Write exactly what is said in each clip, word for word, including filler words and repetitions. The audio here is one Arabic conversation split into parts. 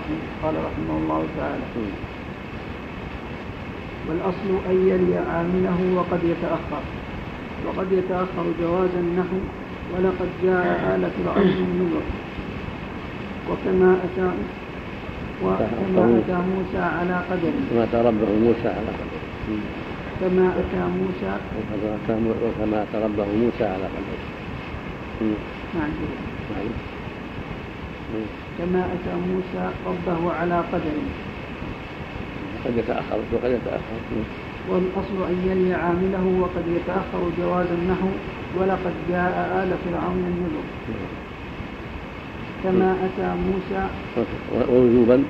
قال رحمه الله تعالى: والأصل أن يلي عامله وقد يتأخر، وقد يتأخر جواز النحو ولقد جاء آل فرعون النذر، وكما أتى وكما أتى موسى على قدر، كما أتى ربه موسى على قدر، كما أتى موسى وكما أتى ربه موسى على قدر. نعم. كما أتى موسى ربه على قدر، قد يتأخر وقد يتأخر. والأصل أن يلي عامله وقد يتأخر جواز النحو ولقد جاء آل فرعون النذر، كما أتى موسى ووجوبا،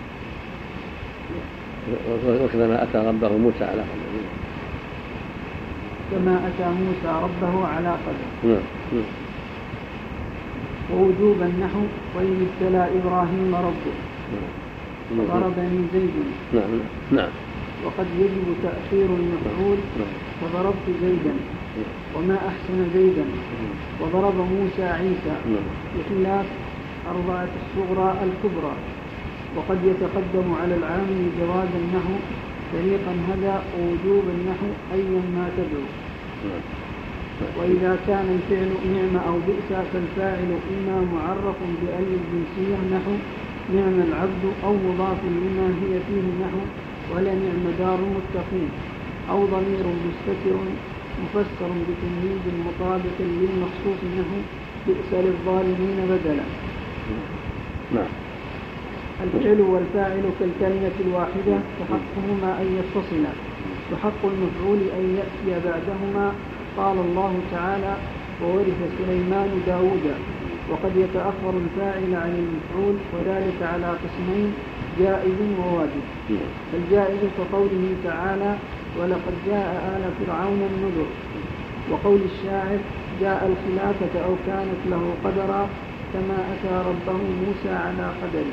وكما أتى ربه موسى على قدر، كما أتى موسى ربه على قدر. ووجوب النحو: وإن ابتلى إبراهيم ربه فضربني زيد. نعم نعم. وقد يجب تأخير المفعول: فضربت زيدا، وما أحسن زيدا، وضرب موسى عيسى، بخلاف أربعة الصغرى الكبرى. وقد يتقدم على العامل جواز النحو طريقا هذا ووجوب النحو أيا ما تدعو. وإذا كان الفعل نعم أو بئس فالفاعل إما معرف بأل الجنسية نحو نعم العبد، أو مضاف لما هي فيه نحو ولا نعم دار المتقين، أو ضمير مستتر مفسر بتمييز مطابق للمخصوص نحو بئس للظالمين بدلا. نعم. الفعل والفاعل كالكلمة الواحدة فحقهما أن يتصلا، وحق المفعول أن يأتي بعدهما. قال الله تعالى: وورث سليمان داود. وقد يتأخر الفاعل عن المفعول، وذلك على قسمين: جائز وواجب. الجائز كقوله تعالى: ولقد جاء آل فرعون النذر، وقول الشاعر: جاء الخلافة أو كانت له قدرا، كما أتى ربه موسى على قدره.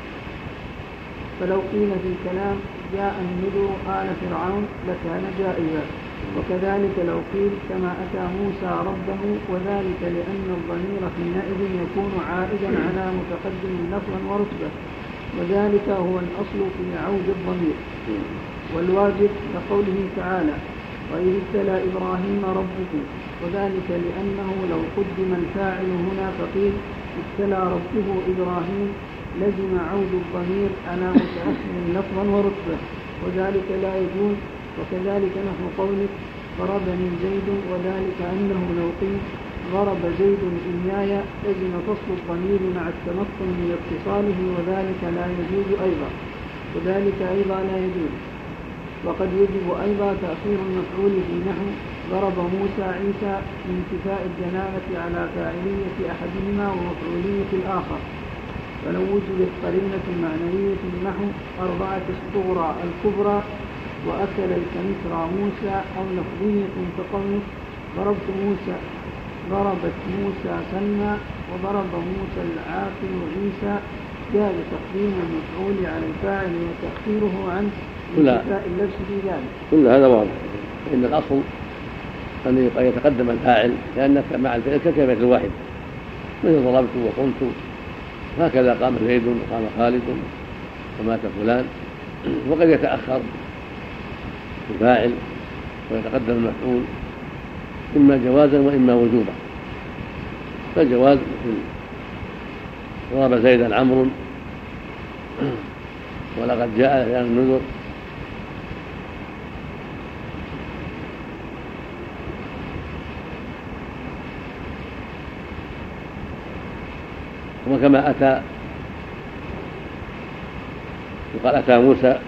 فلو قيل في الكلام: جاء النذر آل فرعون لكان جائزا. وكذلك لو قيل: كما أتى موسى ربه، وذلك لأن الضمير حينئذ يكون عائدا على متقدم لفظا ورتبة، وذلك هو الأصل في عود الضمير. والواجب كقوله تعالى: وإذ ابتلى إبراهيم ربه، وذلك لأنه لو قدم الفاعل هنا فقيل: ابتلى ربه إبراهيم، لزم عود الضمير على متأخر لفظا ورتبة، وذلك لا يجوز. وكذلك نحو قولك: ضربني زيد، وذلك أنه لو قيل: ضرب زيد إياي، لزم فصل الضمير مع التمكن من اتصاله، وذلك لا يجوز أيضا وذلك أيضا لا يجوز. وقد يجب أيضا تأخير المفعول في نحو ضرب موسى عيسى لانتفاء الدلالة على فاعلية أحدهما ومفعولية الآخر. فلو وجدت قرينة معنوية نحو أربعة الصغرى الكبرى وأكل الكمثرى موسى، أو لفظية كقولك: ضربت موسى، ضربت موسى سلمى، وضرب موسى العاقل عيسى، جاز تقديم المفعول على الفاعل وتأخيره عنه لانتفاء اللبس في ذلك. كل هذا واضح. إن الأصل أن يتقدم الفاعل، لأن مع الفعل ككلمة الواحد، مثل ضربت وقمت، هكذا قام زيد وقام خالد ومات فلان. وقد يتأخر الفاعل ويتقدم المفعول إما جوازا وإما وجوبا. فالجواز مثل ضرب زيدا عمرو، ولقد جاء إلى النذر، وكما أتى وقال أتى موسى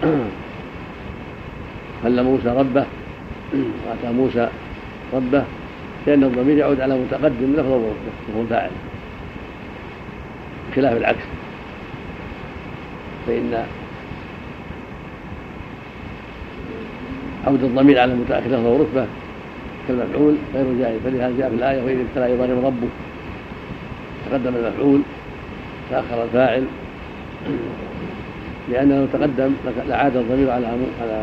خلى موسى ربه، وأتى موسى ربه، لأن الضمير يعود على متقدم لفظ ورتبة وهو الفاعل، خلاف العكس، فإن عود الضمير على متأخر لفظ ورتبة كالمفعول غير جائز. فلهذا جاء في الآية: وإذ ابتلى إبراهيم ربه، تقدم المفعول تأخر الفاعل، لأنه تقدم لعاد الضمير على على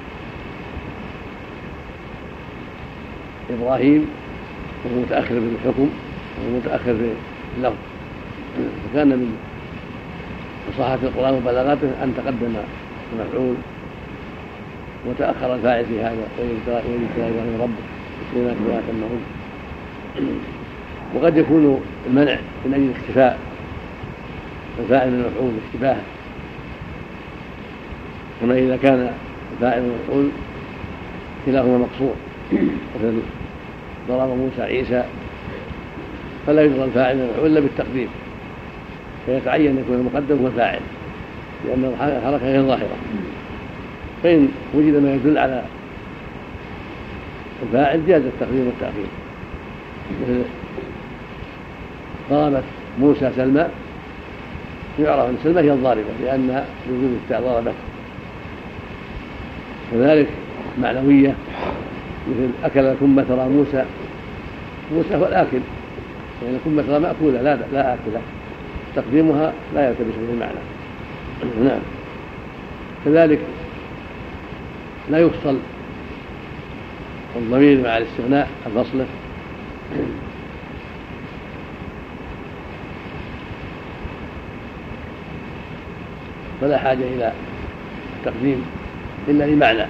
إبراهيم، وهو متأخر في الحكم وهو متأخر في اللفظ، فكان من وصحة القرآن وبلاغته أن تقدم المفعول وتأخر الفاعل في هذا وإذ ابتلى إبراهيم ربه بكلمات فأتمهن. وقد يكون المنع من أجل اختفاء الفاعل من المفعول اشتباها، كما إذا كان الفاعل من المفعول كلاهما مقصور مثل ضرب موسى عيسى فلا يضرب الفاعل من المفعول إلا بالتقديم، فيتعين أن يكون المقدم هو الفاعل لأن الحركة غير ظاهرة. فإن وجد ما يدل على الفاعل جاز التقديم والتأخير، مثل ضربت موسى سلمى يعرف أن سلمى هي الضاربة لأنها بوجود التاء ضربت. كذلك معنوية مثل أكل كم ترى موسى، موسى هو الآكل يعني كم ترى مأكولة لا لا آكلة، تقديمها لا يلتبس به المعنى. نعم. كذلك لا يفصل الضمير مع الاستغناء الفصله، فلا حاجة إلى التقديم إلا لمعنى،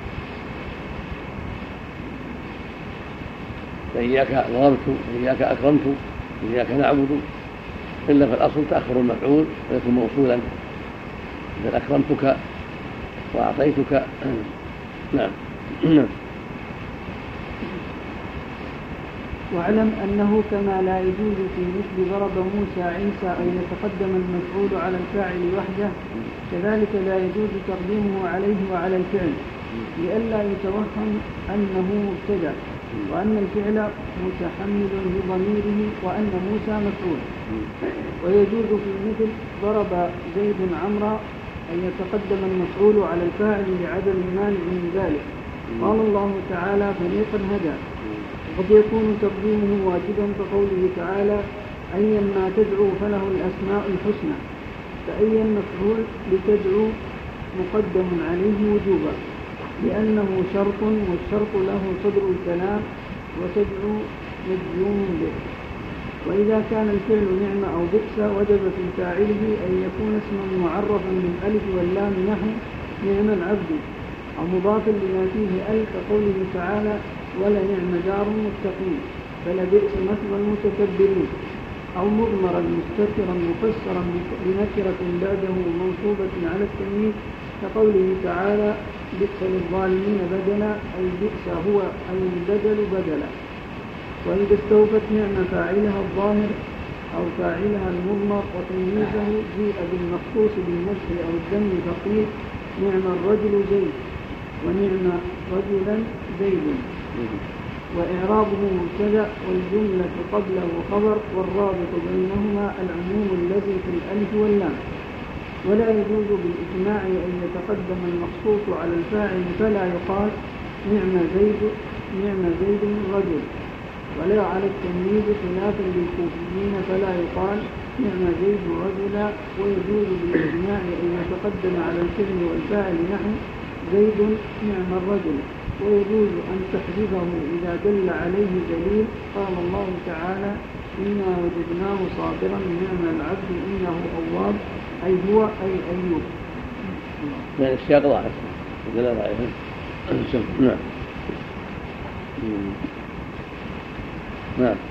فإياك ضربت وإياك أكرمت وإياك نعبد، إلا في الأصل تأخر المفعول ويكون موصولا مثل أكرمتك وأعطيتك. نعم. واعلم أنه كما لا يجوز في مثل ضرب موسى عيسى أن يتقدم المفعول على الفاعل وحده، كذلك لا يجوز تقديمه عليه وعلى الفعل لئلا يتوهم أنه مبتدأ وأن الفعل متحمل لضميره وأن موسى مفعول. ويجوز في مثل ضرب زيد عمرا أن يتقدم المفعول على الفاعل لعدم المانع من ذلك. قال الله تعالى فريقا هدى. قد يكون تقديمه واجبا كقوله تعالى أيما تدعو فله الأسماء الحسنى، فأي المفعول لتدعو مقدم عليه وجوبا لأنه شرط والشرط له صدر الكلام وتدعو مجزوم به. وإذا كان الفعل نعم أو بئس وجب في فاعله أن يكون اسما معرفا بالألف واللام نحو نعم العبد، أو مضافا لما فيه ألف كقوله تعالى ولنعم دار المتقين فلبئس مثوى المتكبرين، أو مضمرا مستترا مفسرا بنكرة بعده منصوبة على التمييز كقوله تعالى بئس للظالمين بدلا أي بئس هو أي البدل بدلا. وإذا استوفت نعم فاعلها الظاهر أو فاعلها المضمر وتمييزه جيء بالمخصوص بالمسح أو الذم فقيل نعم الرجل زيد ونعم رجلا زيد، وإعرابه مبتدأ والجملة قبله خبر والرابط بينهما العموم الذي في الألف واللام. ولا يجوز بالإجماع أن يتقدم المخصوص على الفاعل فلا يقال نعم زيد نعم زيد رجل، ولا على التمييز خلافا للكوفيين فلا يقال نعم زيد رجلا. ويجوز بالإجماع أن يتقدم على الفعل والفاعل نحو زيد نعم الرجل، ويجوز أن تحذفه إذا دل عليه دليل. قال الله تعالى إنا وجدناه صابرا نعم العبد إنه أواب، أي هو أي أيوب. يعني السياق ضعف الدلالة عليه. نعم. نعم.